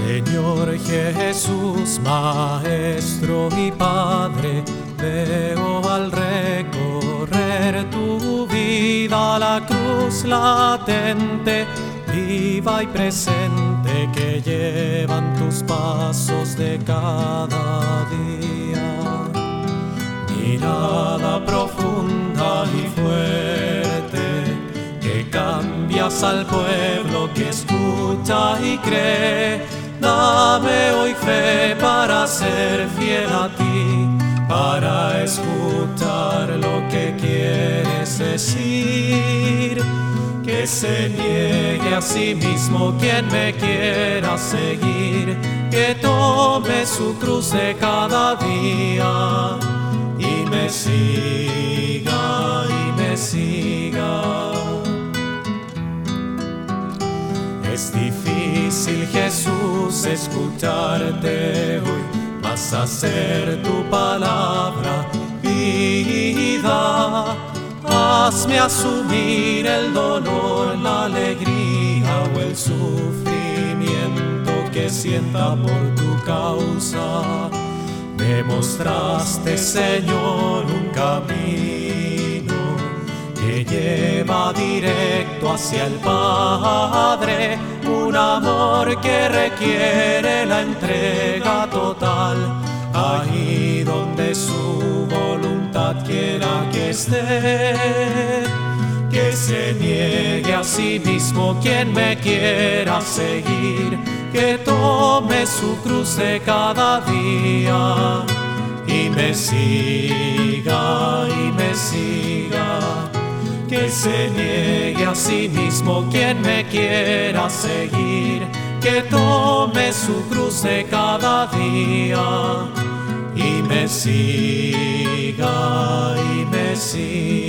Señor Jesús, Maestro y Padre, veo al recorrer tu vida la cruz latente, viva y presente, que llevan tus pasos de cada día. Mirada profunda y fuerte, que cambias al pueblo que escucha y cree. Dame hoy fe para ser fiel a ti, para escuchar lo que quieres decir. Que se niegue a sí mismo quien me quiera seguir, que tome su cruz de cada día y me siga, y me siga. Es difícil, Jesús, escucharte hoy, mas hacer tu palabra vida. Hazme asumir el dolor, la alegría o el sufrimiento que sienta por tu causa. Me mostraste, Señor, un camino que lleva directo hacia el Padre, un amor que requiere la entrega total, ahí donde su voluntad quiera que esté. Que se niegue a sí mismo quien me quiera seguir, que tome su cruz de cada día y me siga, y me siga. Que se niegue a sí mismo quien me quiera seguir, que tome su cruz de cada día y me siga, y me siga.